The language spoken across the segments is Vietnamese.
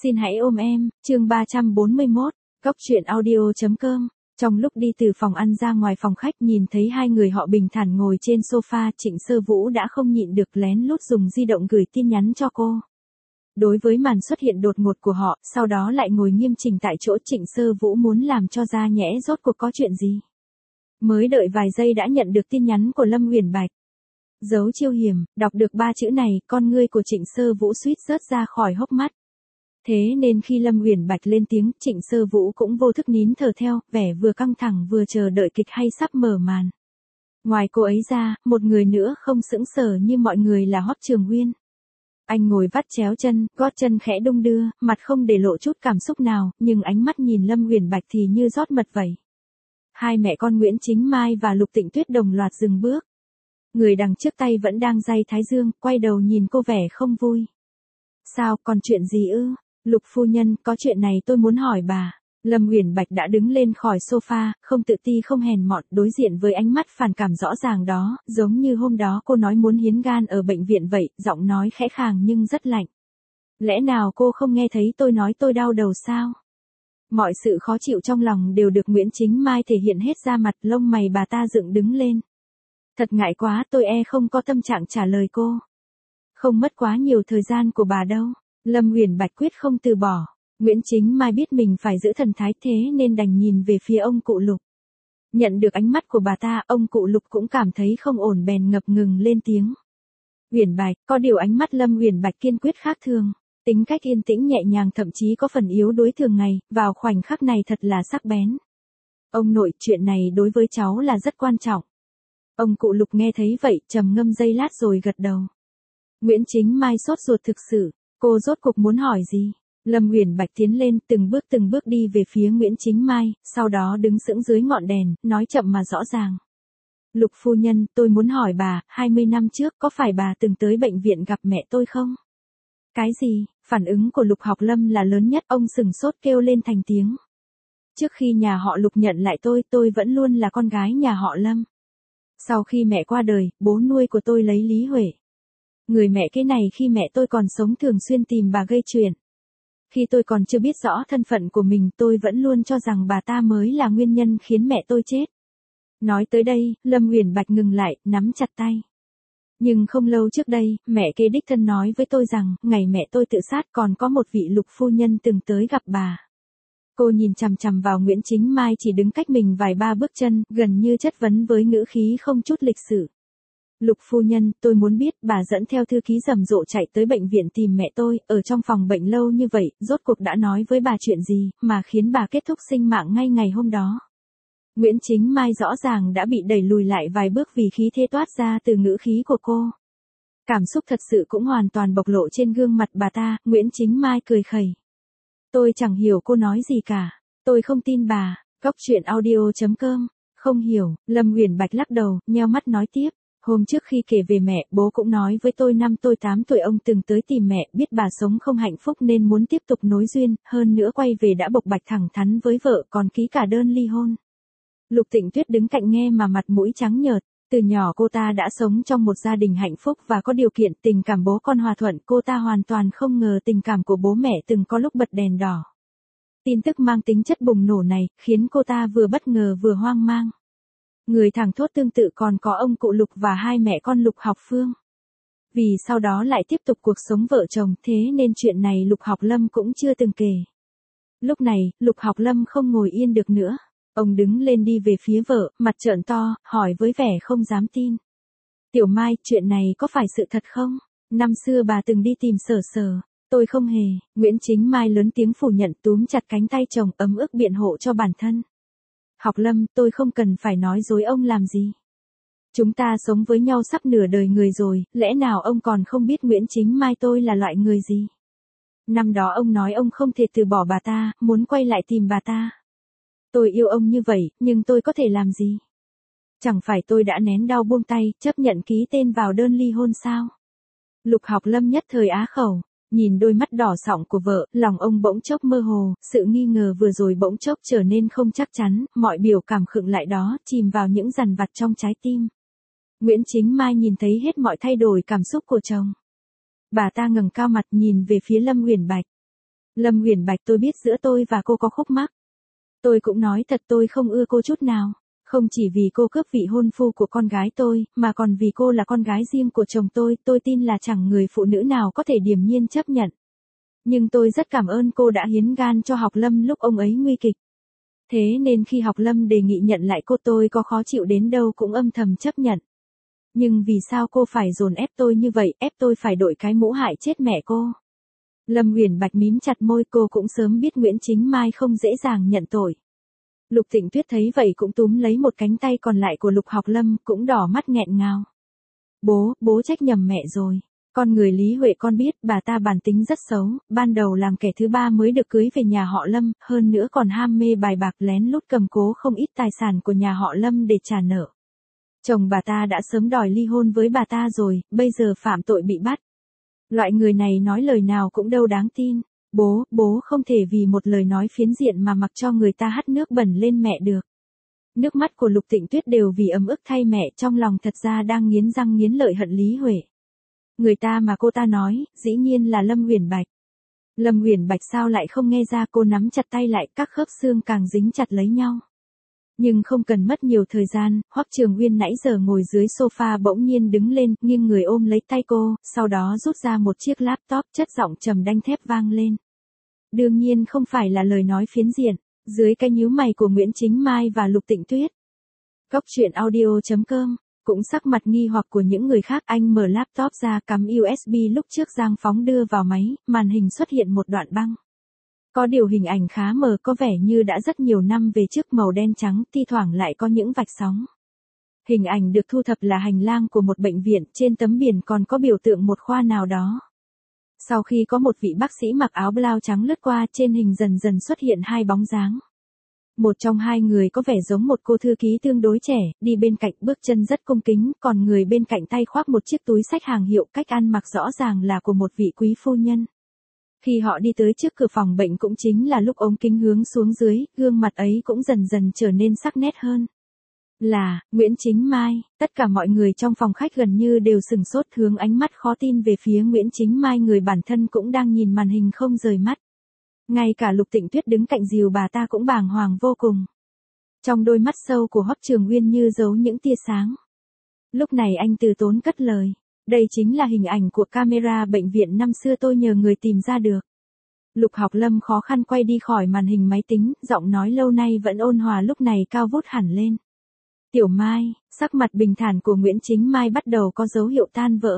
Xin hãy ôm em, chương 341, Cóc truyện audio.com. Trong lúc đi từ phòng ăn ra ngoài phòng khách nhìn thấy hai người họ bình thản ngồi trên sofa, Trịnh Sơ Vũ đã không nhịn được lén lút dùng di động gửi tin nhắn cho cô. Đối với màn xuất hiện đột ngột của họ, sau đó lại ngồi nghiêm chỉnh tại chỗ, Trịnh Sơ Vũ muốn làm cho ra nhẽ rốt cuộc có chuyện gì. Mới đợi vài giây đã nhận được tin nhắn của Lâm Uyển Bạch. Dấu chiêu hiểm, đọc được 3 chữ này, con ngươi của Trịnh Sơ Vũ suýt rớt ra khỏi hốc mắt. Thế nên khi Lâm Uyển Bạch lên tiếng, Trịnh Sơ Vũ cũng vô thức nín thở theo, vẻ vừa căng thẳng vừa chờ đợi kịch hay sắp mở màn. Ngoài cô ấy ra, một người nữa không sững sờ như mọi người là Hoắc Trường Huyên. Anh ngồi vắt chéo chân, gót chân khẽ đung đưa, mặt không để lộ chút cảm xúc nào, nhưng ánh mắt nhìn Lâm Uyển Bạch thì như rót mật vậy. Hai mẹ con Nguyễn Chính Mai và Lục Tịnh Tuyết đồng loạt dừng bước. Người đằng trước tay vẫn đang day thái dương, quay đầu nhìn cô vẻ không vui. Sao, còn chuyện gì ư? Lục phu nhân, có chuyện này tôi muốn hỏi bà. Lâm Uyển Bạch đã đứng lên khỏi sofa, không tự ti không hèn mọn, đối diện với ánh mắt phản cảm rõ ràng đó, giống như hôm đó cô nói muốn hiến gan ở bệnh viện vậy, giọng nói khẽ khàng nhưng rất lạnh. Lẽ nào cô không nghe thấy tôi nói tôi đau đầu sao? Mọi sự khó chịu trong lòng đều được Nguyễn Chính Mai thể hiện hết ra mặt, lông mày bà ta dựng đứng lên. Thật ngại quá, tôi không có tâm trạng trả lời cô. Không mất quá nhiều thời gian của bà đâu. Lâm Uyển Bạch quyết không từ bỏ. Nguyễn Chính Mai biết mình phải giữ thần thái, thế nên đành nhìn về phía ông cụ Lục. Nhận được ánh mắt của bà ta, ông cụ Lục cũng cảm thấy không ổn bèn ngập ngừng lên tiếng. Uyển Bạch, có điều ánh mắt Lâm Uyển Bạch kiên quyết khác thường. Tính cách yên tĩnh nhẹ nhàng, thậm chí có phần yếu đuối thường ngày, vào khoảnh khắc này thật là sắc bén. Ông nội, chuyện này đối với cháu là rất quan trọng. Ông cụ Lục nghe thấy vậy, trầm ngâm giây lát rồi gật đầu. Nguyễn Chính Mai sốt ruột thực sự, cô rốt cuộc muốn hỏi gì? Lâm Uyển Bạch tiến lên, từng bước đi về phía Nguyễn Chính Mai, sau đó đứng sững dưới ngọn đèn, nói chậm mà rõ ràng. Lục phu nhân, tôi muốn hỏi bà, 20 năm trước có phải bà từng tới bệnh viện gặp mẹ tôi không? Cái gì? Phản ứng của Lục Học Lâm là lớn nhất, ông sừng sốt kêu lên thành tiếng. Trước khi nhà họ Lục nhận lại tôi vẫn luôn là con gái nhà họ Lâm. Sau khi mẹ qua đời, bố nuôi của tôi lấy Lý Huệ. Người mẹ kế này khi mẹ tôi còn sống thường xuyên tìm bà gây chuyện. Khi tôi còn chưa biết rõ thân phận của mình, tôi vẫn luôn cho rằng bà ta mới là nguyên nhân khiến mẹ tôi chết. Nói tới đây, Lâm Uyển Bạch ngừng lại, nắm chặt tay. Nhưng không lâu trước đây, mẹ kế đích thân nói với tôi rằng, ngày mẹ tôi tự sát còn có một vị Lục phu nhân từng tới gặp bà. Cô nhìn chằm chằm vào Nguyễn Chính Mai chỉ đứng cách mình vài ba bước chân, gần như chất vấn với ngữ khí không chút lịch sự. Lục phu nhân, tôi muốn biết bà dẫn theo thư ký rầm rộ chạy tới bệnh viện tìm mẹ tôi, ở trong phòng bệnh lâu như vậy, rốt cuộc đã nói với bà chuyện gì, mà khiến bà kết thúc sinh mạng ngay ngày hôm đó. Nguyễn Chính Mai rõ ràng đã bị đẩy lùi lại vài bước vì khí thế toát ra từ ngữ khí của cô. Cảm xúc thật sự cũng hoàn toàn bộc lộ trên gương mặt bà ta, Nguyễn Chính Mai cười khẩy. Tôi chẳng hiểu cô nói gì cả, tôi không tin bà. Cóc truyện audio.com. Không hiểu, Lâm Uyển Bạch lắc đầu, nheo mắt nói tiếp. Hôm trước khi kể về mẹ, bố cũng nói với tôi năm tôi 8 tuổi ông từng tới tìm mẹ, biết bà sống không hạnh phúc nên muốn tiếp tục nối duyên, hơn nữa quay về đã bộc bạch thẳng thắn với vợ, còn ký cả đơn ly hôn. Lục Tịnh Tuyết đứng cạnh nghe mà mặt mũi trắng nhợt, từ nhỏ cô ta đã sống trong một gia đình hạnh phúc và có điều kiện, tình cảm bố con hòa thuận, cô ta hoàn toàn không ngờ tình cảm của bố mẹ từng có lúc bật đèn đỏ. Tin tức mang tính chất bùng nổ này, khiến cô ta vừa bất ngờ vừa hoang mang. Người thẳng thốt tương tự còn có ông cụ Lục và hai mẹ con Lục Học Phương. Vì sau đó lại tiếp tục cuộc sống vợ chồng, thế nên chuyện này Lục Học Lâm cũng chưa từng kể. Lúc này, Lục Học Lâm không ngồi yên được nữa. Ông đứng lên đi về phía vợ, mặt trợn to, hỏi với vẻ không dám tin. Tiểu Mai, chuyện này có phải sự thật không? Năm xưa bà từng đi tìm Sở Sở. Tôi không hề. Nguyễn Chính Mai lớn tiếng phủ nhận, túm chặt cánh tay chồng, ấm ức biện hộ cho bản thân. Học Lâm, tôi không cần phải nói dối ông làm gì. Chúng ta sống với nhau sắp nửa đời người rồi, lẽ nào ông còn không biết Nguyễn Chính Mai tôi là loại người gì? Năm đó ông nói ông không thể từ bỏ bà ta, muốn quay lại tìm bà ta. Tôi yêu ông như vậy, nhưng tôi có thể làm gì? Chẳng phải tôi đã nén đau buông tay, chấp nhận ký tên vào đơn ly hôn sao? Lục Học Lâm nhất thời á khẩu. Nhìn đôi mắt đỏ sọng của vợ, lòng ông bỗng chốc mơ hồ, sự nghi ngờ vừa rồi bỗng chốc trở nên không chắc chắn, mọi biểu cảm khựng lại đó, chìm vào những dằn vặt trong trái tim. Nguyễn Chính Mai nhìn thấy hết mọi thay đổi cảm xúc của chồng. Bà ta ngẩng cao mặt nhìn về phía Lâm Uyển Bạch. Lâm Uyển Bạch, tôi biết giữa tôi và cô có khúc mắc. Tôi cũng nói thật, tôi không ưa cô chút nào. Không chỉ vì cô cướp vị hôn phu của con gái tôi, mà còn vì cô là con gái riêng của chồng tôi tin là chẳng người phụ nữ nào có thể điềm nhiên chấp nhận. Nhưng tôi rất cảm ơn cô đã hiến gan cho Học Lâm lúc ông ấy nguy kịch. Thế nên khi Học Lâm đề nghị nhận lại cô, tôi có khó chịu đến đâu cũng âm thầm chấp nhận. Nhưng vì sao cô phải dồn ép tôi như vậy, ép tôi phải đội cái mũ hại chết mẹ cô? Lâm Uyển Bạch mím chặt môi, cô cũng sớm biết Nguyễn Chính Mai không dễ dàng nhận tội. Lục Tịnh Tuyết thấy vậy cũng túm lấy một cánh tay còn lại của Lục Học Lâm, cũng đỏ mắt nghẹn ngào. Bố trách nhầm mẹ rồi. Con người Lý Huệ con biết, bà ta bản tính rất xấu, ban đầu làm kẻ thứ ba mới được cưới về nhà họ Lâm, hơn nữa còn ham mê bài bạc, lén lút cầm cố không ít tài sản của nhà họ Lâm để trả nợ. Chồng bà ta đã sớm đòi ly hôn với bà ta rồi, bây giờ phạm tội bị bắt. Loại người này nói lời nào cũng đâu đáng tin. Bố không thể vì một lời nói phiến diện mà mặc cho người ta hắt nước bẩn lên mẹ được. Nước mắt của Lục Tịnh Tuyết đều vì ấm ức thay mẹ, trong lòng thật ra đang nghiến răng nghiến lợi hận Lý Huệ. Người ta mà cô ta nói, dĩ nhiên là Lâm Uyển Bạch. Lâm Uyển Bạch sao lại không nghe ra, cô nắm chặt tay lại, các khớp xương càng dính chặt lấy nhau. Nhưng không cần mất nhiều thời gian, Hoắc Trường Uyên nãy giờ ngồi dưới sofa bỗng nhiên đứng lên, nghiêng người ôm lấy tay cô, sau đó rút ra một chiếc laptop, chất giọng trầm đanh thép vang lên. Đương nhiên không phải là lời nói phiến diện, dưới cái nhíu mày của Nguyễn Chính Mai và Lục Tịnh Tuyết. Cốc truyện audio.com, cũng sắc mặt nghi hoặc của những người khác, anh mở laptop ra, cắm USB lúc trước Giang Phóng đưa vào máy, màn hình xuất hiện một đoạn băng. Có điều hình ảnh khá mờ, có vẻ như đã rất nhiều năm về trước, màu đen trắng, thi thoảng lại có những vạch sóng. Hình ảnh được thu thập là hành lang của một bệnh viện, trên tấm biển còn có biểu tượng một khoa nào đó. Sau khi có một vị bác sĩ mặc áo blau trắng lướt qua, trên hình dần dần xuất hiện hai bóng dáng. Một trong hai người có vẻ giống một cô thư ký tương đối trẻ, đi bên cạnh, bước chân rất cung kính, còn người bên cạnh tay khoác một chiếc túi xách hàng hiệu, cách ăn mặc rõ ràng là của một vị quý phu nhân. Khi họ đi tới trước cửa phòng bệnh cũng chính là lúc ống kính hướng xuống dưới, gương mặt ấy cũng dần dần trở nên sắc nét hơn. Là Nguyễn Chính Mai, tất cả mọi người trong phòng khách gần như đều sừng sốt, hướng ánh mắt khó tin về phía Nguyễn Chính Mai, người bản thân cũng đang nhìn màn hình không rời mắt. Ngay cả Lục Tịnh Tuyết đứng cạnh dìu bà ta cũng bàng hoàng vô cùng. Trong đôi mắt sâu của Hoắc Trường Uyên như giấu những tia sáng. Lúc này anh từ tốn cất lời. Đây chính là hình ảnh của camera bệnh viện năm xưa tôi nhờ người tìm ra được. Lục Học Lâm khó khăn quay đi khỏi màn hình máy tính, giọng nói lâu nay vẫn ôn hòa lúc này cao vút hẳn lên. Tiểu Mai, sắc mặt bình thản của Nguyễn Chính Mai bắt đầu có dấu hiệu tan vỡ.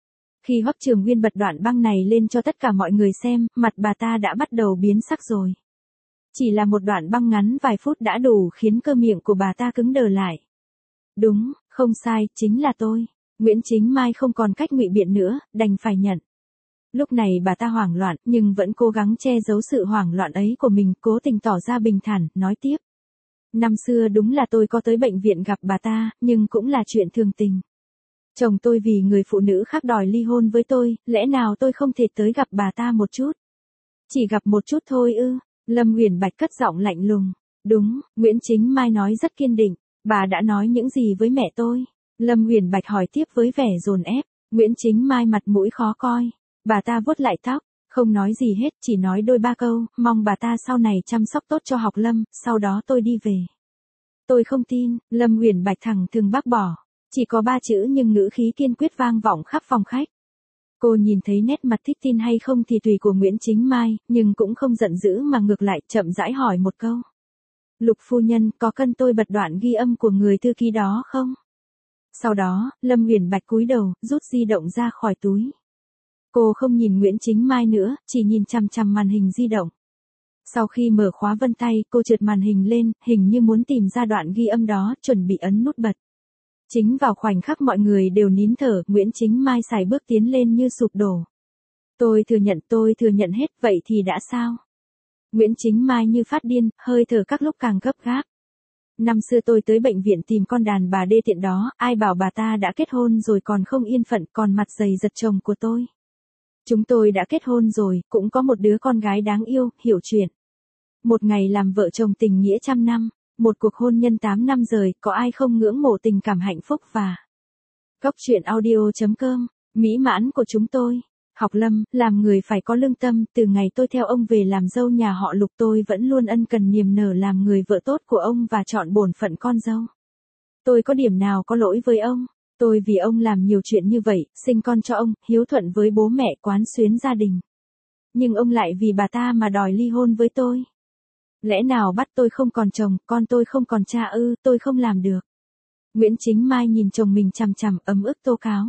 Khi Hoắc Trường Uyên bật đoạn băng này lên cho tất cả mọi người xem, mặt bà ta đã bắt đầu biến sắc rồi. Chỉ là một đoạn băng ngắn vài phút đã đủ khiến cơ miệng của bà ta cứng đờ lại. Đúng, không sai, chính là tôi. Nguyễn Chính Mai không còn cách ngụy biện nữa, đành phải nhận. Lúc này bà ta hoảng loạn, nhưng vẫn cố gắng che giấu sự hoảng loạn ấy của mình, cố tình tỏ ra bình thản, nói tiếp. Năm xưa đúng là tôi có tới bệnh viện gặp bà ta, nhưng cũng là chuyện thường tình. Chồng tôi vì người phụ nữ khác đòi ly hôn với tôi, lẽ nào tôi không thể tới gặp bà ta một chút? Chỉ gặp một chút thôi ư? Lâm Uyển Bạch cất giọng lạnh lùng. Đúng, Nguyễn Chính Mai nói rất kiên định. Bà đã nói những gì với mẹ tôi? Lâm Uyển Bạch hỏi tiếp với vẻ dồn ép. Nguyễn Chính Mai mặt mũi khó coi. Bà ta vuốt lại tóc, không nói gì hết, chỉ nói đôi ba câu, mong bà ta sau này chăm sóc tốt cho Học Lâm, sau đó tôi đi về. Tôi không tin, Lâm Uyển Bạch thẳng thừng bác bỏ. Chỉ có ba chữ nhưng ngữ khí kiên quyết vang vọng khắp phòng khách. Cô nhìn thấy nét mặt thích tin hay không thì tùy của Nguyễn Chính Mai, nhưng cũng không giận dữ mà ngược lại chậm rãi hỏi một câu. Lục phu nhân, có cần tôi bật đoạn ghi âm của người thư ký đó không? Sau đó, Lâm Uyển Bạch cúi đầu, rút di động ra khỏi túi. Cô không nhìn Nguyễn Chính Mai nữa, chỉ nhìn chằm chằm màn hình di động. Sau khi mở khóa vân tay, cô trượt màn hình lên, hình như muốn tìm ra đoạn ghi âm đó, chuẩn bị ấn nút bật. Chính vào khoảnh khắc mọi người đều nín thở, Nguyễn Chính Mai sải bước tiến lên như sụp đổ. Tôi thừa nhận hết, vậy thì đã sao? Nguyễn Chính Mai như phát điên, hơi thở các lúc càng gấp gáp. Năm xưa tôi tới bệnh viện tìm con đàn bà đê tiện đó, ai bảo bà ta đã kết hôn rồi còn không yên phận, còn mặt dày giật chồng của tôi. Chúng tôi đã kết hôn rồi, cũng có một đứa con gái đáng yêu, hiểu chuyện. Một ngày làm vợ chồng tình nghĩa trăm năm, một cuộc hôn nhân 8 năm rồi, có ai không ngưỡng mộ tình cảm hạnh phúc và... Cốc truyện audio.com, mỹ mãn của chúng tôi. Học Lâm, làm người phải có lương tâm, từ ngày tôi theo ông về làm dâu nhà họ Lục tôi vẫn luôn ân cần niềm nở làm người vợ tốt của ông và chọn bổn phận con dâu. Tôi có điểm nào có lỗi với ông? Tôi vì ông làm nhiều chuyện như vậy, sinh con cho ông, hiếu thuận với bố mẹ, quán xuyến gia đình. Nhưng ông lại vì bà ta mà đòi ly hôn với tôi. Lẽ nào bắt tôi không còn chồng, con tôi không còn cha ư, tôi không làm được. Nguyễn Chính Mai nhìn chồng mình chằm chằm, ấm ức tố cáo.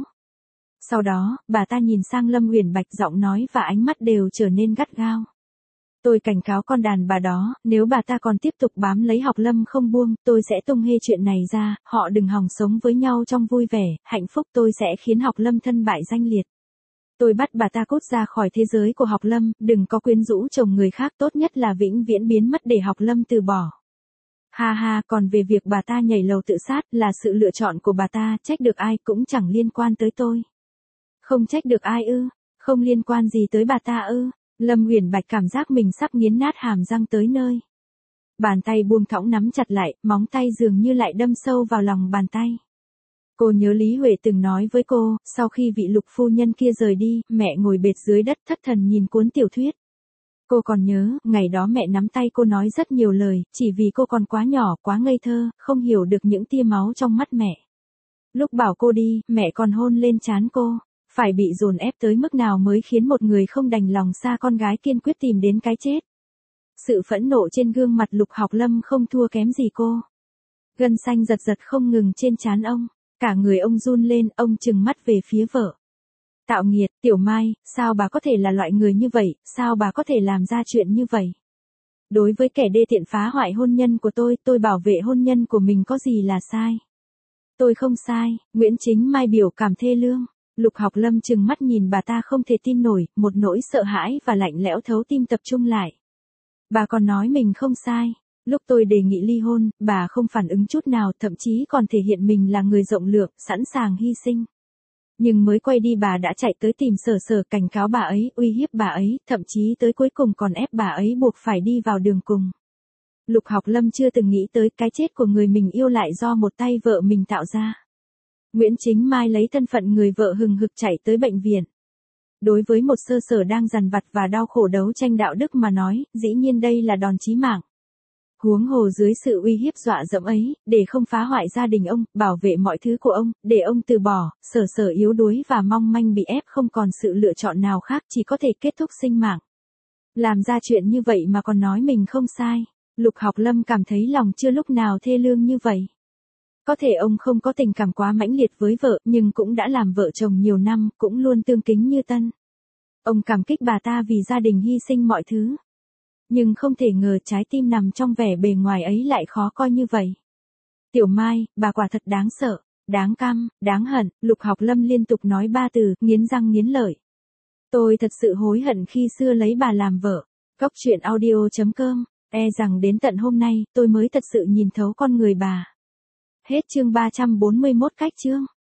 Sau đó, bà ta nhìn sang Lâm Uyển Bạch, giọng nói và ánh mắt đều trở nên gắt gao. Tôi cảnh cáo con đàn bà đó, nếu bà ta còn tiếp tục bám lấy Học Lâm không buông, tôi sẽ tung hê chuyện này ra, họ đừng hòng sống với nhau trong vui vẻ, hạnh phúc, tôi sẽ khiến Học Lâm thân bại danh liệt. Tôi bắt bà ta cút ra khỏi thế giới của Học Lâm, đừng có quyến rũ chồng người khác, tốt nhất là vĩnh viễn biến mất để Học Lâm từ bỏ. Ha ha, còn về việc bà ta nhảy lầu tự sát là sự lựa chọn của bà ta, trách được ai cũng chẳng liên quan tới tôi. Không trách được ai ư? Không liên quan gì tới bà ta ư? Lâm Uyển Bạch cảm giác mình sắp nghiến nát hàm răng tới nơi. Bàn tay buông thõng nắm chặt lại, móng tay dường như lại đâm sâu vào lòng bàn tay. Cô nhớ Lý Huệ từng nói với cô, sau khi vị Lục phu nhân kia rời đi, mẹ ngồi bệt dưới đất thất thần nhìn cuốn tiểu thuyết. Cô còn nhớ, ngày đó mẹ nắm tay cô nói rất nhiều lời, chỉ vì cô còn quá nhỏ, quá ngây thơ, không hiểu được những tia máu trong mắt mẹ. Lúc bảo cô đi, mẹ còn hôn lên trán cô. Phải bị dồn ép tới mức nào mới khiến một người không đành lòng xa con gái kiên quyết tìm đến cái chết. Sự phẫn nộ trên gương mặt Lục Học Lâm không thua kém gì cô. Gân xanh giật giật không ngừng trên trán ông, cả người ông run lên, ông trừng mắt về phía vợ. Tạo nghiệt, Tiểu Mai, sao bà có thể là loại người như vậy, sao bà có thể làm ra chuyện như vậy? Đối với kẻ đê tiện phá hoại hôn nhân của tôi bảo vệ hôn nhân của mình có gì là sai? Tôi không sai, Nguyễn Chính Mai biểu cảm thê lương. Lục Học Lâm trừng mắt nhìn bà ta không thể tin nổi, một nỗi sợ hãi và lạnh lẽo thấu tim tập trung lại. Bà còn nói mình không sai. Lúc tôi đề nghị ly hôn, bà không phản ứng chút nào, thậm chí còn thể hiện mình là người rộng lượng, sẵn sàng hy sinh. Nhưng mới quay đi bà đã chạy tới tìm Sở Sở, cảnh cáo bà ấy, uy hiếp bà ấy, thậm chí tới cuối cùng còn ép bà ấy buộc phải đi vào đường cùng. Lục Học Lâm chưa từng nghĩ tới cái chết của người mình yêu lại do một tay vợ mình tạo ra. Nguyễn Chính Mai lấy thân phận người vợ hừng hực chạy tới bệnh viện. Đối với một Sơ Sở đang dằn vặt và đau khổ đấu tranh đạo đức mà nói, dĩ nhiên đây là đòn chí mạng. Huống hồ dưới sự uy hiếp dọa dẫm ấy, để không phá hoại gia đình ông, bảo vệ mọi thứ của ông, để ông từ bỏ, Sở Sở yếu đuối và mong manh bị ép không còn sự lựa chọn nào khác, chỉ có thể kết thúc sinh mạng. Làm ra chuyện như vậy mà còn nói mình không sai. Lục Học Lâm cảm thấy lòng chưa lúc nào thê lương như vậy. Có thể ông không có tình cảm quá mãnh liệt với vợ, nhưng cũng đã làm vợ chồng nhiều năm, cũng luôn tương kính như tân. Ông cảm kích bà ta vì gia đình hy sinh mọi thứ. Nhưng không thể ngờ trái tim nằm trong vẻ bề ngoài ấy lại khó coi như vậy. Tiểu Mai, bà quả thật đáng sợ, đáng căm, đáng hận, Lục Học Lâm liên tục nói ba từ, nghiến răng nghiến lợi. Tôi thật sự hối hận khi xưa lấy bà làm vợ. Góc truyện audio.com, rằng đến tận hôm nay, tôi mới thật sự nhìn thấu con người bà. Hết chương 341 cách chương.